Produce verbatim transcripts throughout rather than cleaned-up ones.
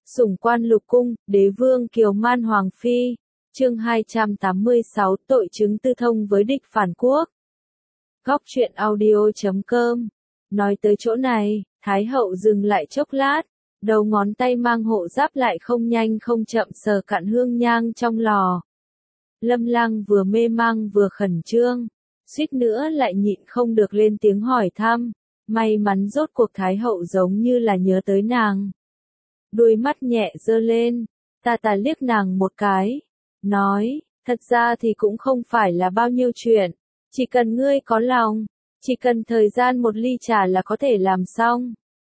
Sủng quan lục cung, đế vương kiều man hoàng phi. Chương hai trăm tám mươi sáu, tội chứng tư thông với địch phản quốc. Góc truyện audio chấm com. Nói tới chỗ này, Thái hậu dừng lại chốc lát, đầu ngón tay mang hộ giáp lại không nhanh không chậm sờ cạn hương nhang trong lò. Lâm Lang vừa mê mang vừa khẩn trương, suýt nữa lại nhịn không được lên tiếng hỏi thăm. May mắn rốt cuộc Thái hậu giống như là nhớ tới nàng. Đôi mắt nhẹ giơ lên, ta ta liếc nàng một cái, nói, thật ra thì cũng không phải là bao nhiêu chuyện, chỉ cần ngươi có lòng, chỉ cần thời gian một ly trà là có thể làm xong.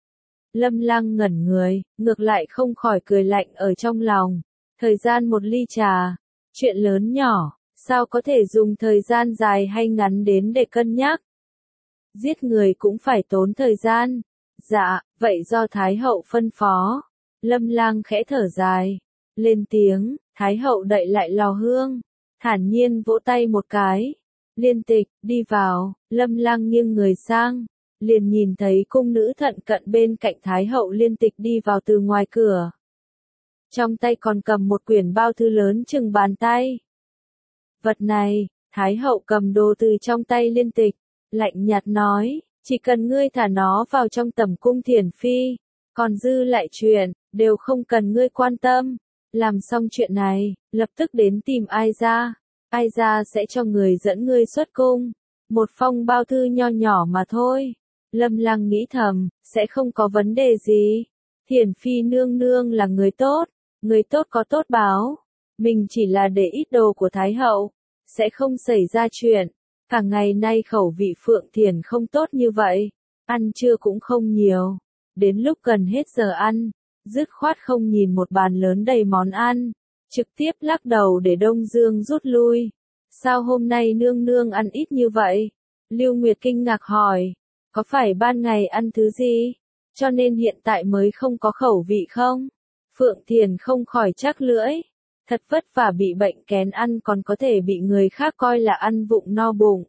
Lâm Lang ngẩn người, ngược lại không khỏi cười lạnh ở trong lòng, thời gian một ly trà, chuyện lớn nhỏ, sao có thể dùng thời gian dài hay ngắn đến để cân nhắc. Giết người cũng phải tốn thời gian. Dạ, vậy do Thái hậu phân phó. Lâm Lang khẽ thở dài, lên tiếng, Thái hậu đậy lại lò hương, thản nhiên vỗ tay một cái. Liên Tịch, đi vào. Lâm Lang nghiêng người sang, liền nhìn thấy cung nữ thận cận bên cạnh Thái hậu Liên Tịch đi vào từ ngoài cửa. Trong tay còn cầm một quyển bao thư lớn chừng bàn tay. Vật này, Thái hậu cầm đồ từ trong tay Liên Tịch, lạnh nhạt nói, chỉ cần ngươi thả nó vào trong tẩm cung Thiển Phi, còn dư lại chuyện, đều không cần ngươi quan tâm. Làm xong chuyện này, lập tức đến tìm Ai Gia, Ai Gia sẽ cho người dẫn ngươi xuất cung. Một phong bao thư nho nhỏ mà thôi. Lâm Lang nghĩ thầm, sẽ không có vấn đề gì. Thiển Phi nương nương là người tốt, người tốt có tốt báo. Mình chỉ là để ít đồ của Thái hậu, sẽ không xảy ra chuyện. Cả ngày nay khẩu vị Phượng Thiển không tốt như vậy, ăn trưa cũng không nhiều. Đến lúc gần hết giờ ăn, dứt khoát không nhìn một bàn lớn đầy món ăn, trực tiếp lắc đầu để Đông Dương rút lui. Sao hôm nay nương nương ăn ít như vậy? Lưu Nguyệt kinh ngạc hỏi, có phải ban ngày ăn thứ gì, cho nên hiện tại mới không có khẩu vị không? Phượng Thiển không khỏi chắc lưỡi, thật vất vả bị bệnh kén ăn còn có thể bị người khác coi là ăn vụng no bụng.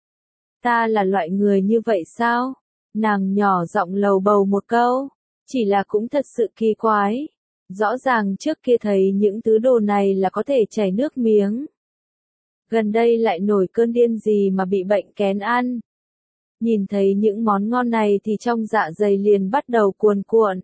Ta là loại người như vậy sao? Nàng nhỏ giọng lầu bầu một câu, chỉ là cũng thật sự kỳ quái. Rõ ràng trước kia thấy những thứ đồ này là có thể chảy nước miếng. Gần đây lại nổi cơn điên gì mà bị bệnh kén ăn. Nhìn thấy những món ngon này thì trong dạ dày liền bắt đầu cuồn cuộn.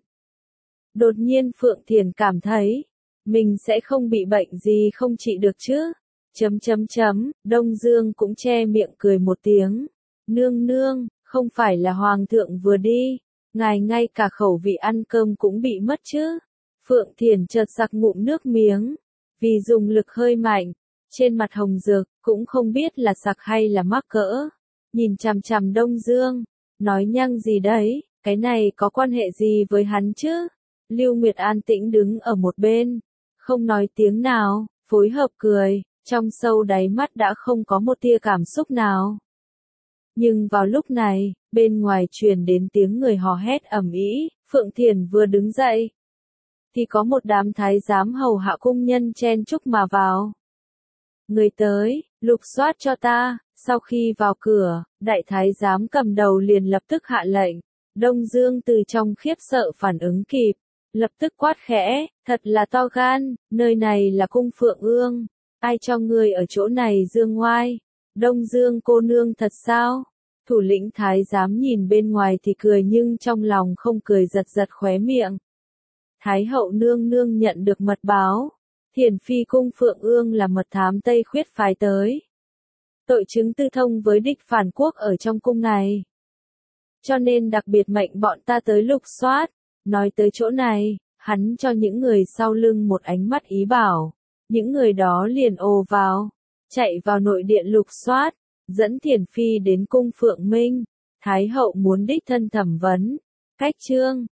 Đột nhiên Phượng Thiển cảm thấy, mình sẽ không bị bệnh gì không trị được chứ. Chấm chấm chấm, Đông Dương cũng che miệng cười một tiếng. Nương nương, không phải là hoàng thượng vừa đi, ngài ngay cả khẩu vị ăn cơm cũng bị mất chứ. Phượng Thiển chợt sặc ngụm nước miếng, vì dùng lực hơi mạnh, trên mặt hồng rực, cũng không biết là sặc hay là mắc cỡ. Nhìn chằm chằm Đông Dương, nói nhăng gì đấy, cái này có quan hệ gì với hắn chứ? Lưu Nguyệt an tĩnh đứng ở một bên, không nói tiếng nào, phối hợp cười, trong sâu đáy mắt đã không có một tia cảm xúc nào. Nhưng vào lúc này, bên ngoài truyền đến tiếng người hò hét ầm ĩ, Phượng Thiển vừa đứng dậy, thì có một đám thái giám hầu hạ cung nhân chen chúc mà vào. Người tới, lục soát cho ta. Sau khi vào cửa, đại thái giám cầm đầu liền lập tức hạ lệnh. Đông Dương từ trong khiếp sợ phản ứng kịp, lập tức quát khẽ, thật là to gan, nơi này là cung Phượng Ương, ai cho ngươi ở chỗ này dương ngoai? Đông Dương cô nương thật sao? Thủ lĩnh thái giám nhìn bên ngoài thì cười nhưng trong lòng không cười, giật giật khóe miệng. Thái hậu nương nương nhận được mật báo, Thiển Phi cung Phượng Ương là mật thám Tây Khuyết phái tới. Tội chứng tư thông với địch phản quốc ở trong cung này. Cho nên đặc biệt mệnh bọn ta tới lục soát. Nói tới chỗ này, hắn cho những người sau lưng một ánh mắt ý bảo. Những người đó liền ồ vào, chạy vào nội điện lục soát, dẫn Thiển Phi đến cung Phượng Minh. Thái hậu muốn đích thân thẩm vấn. Cách chương,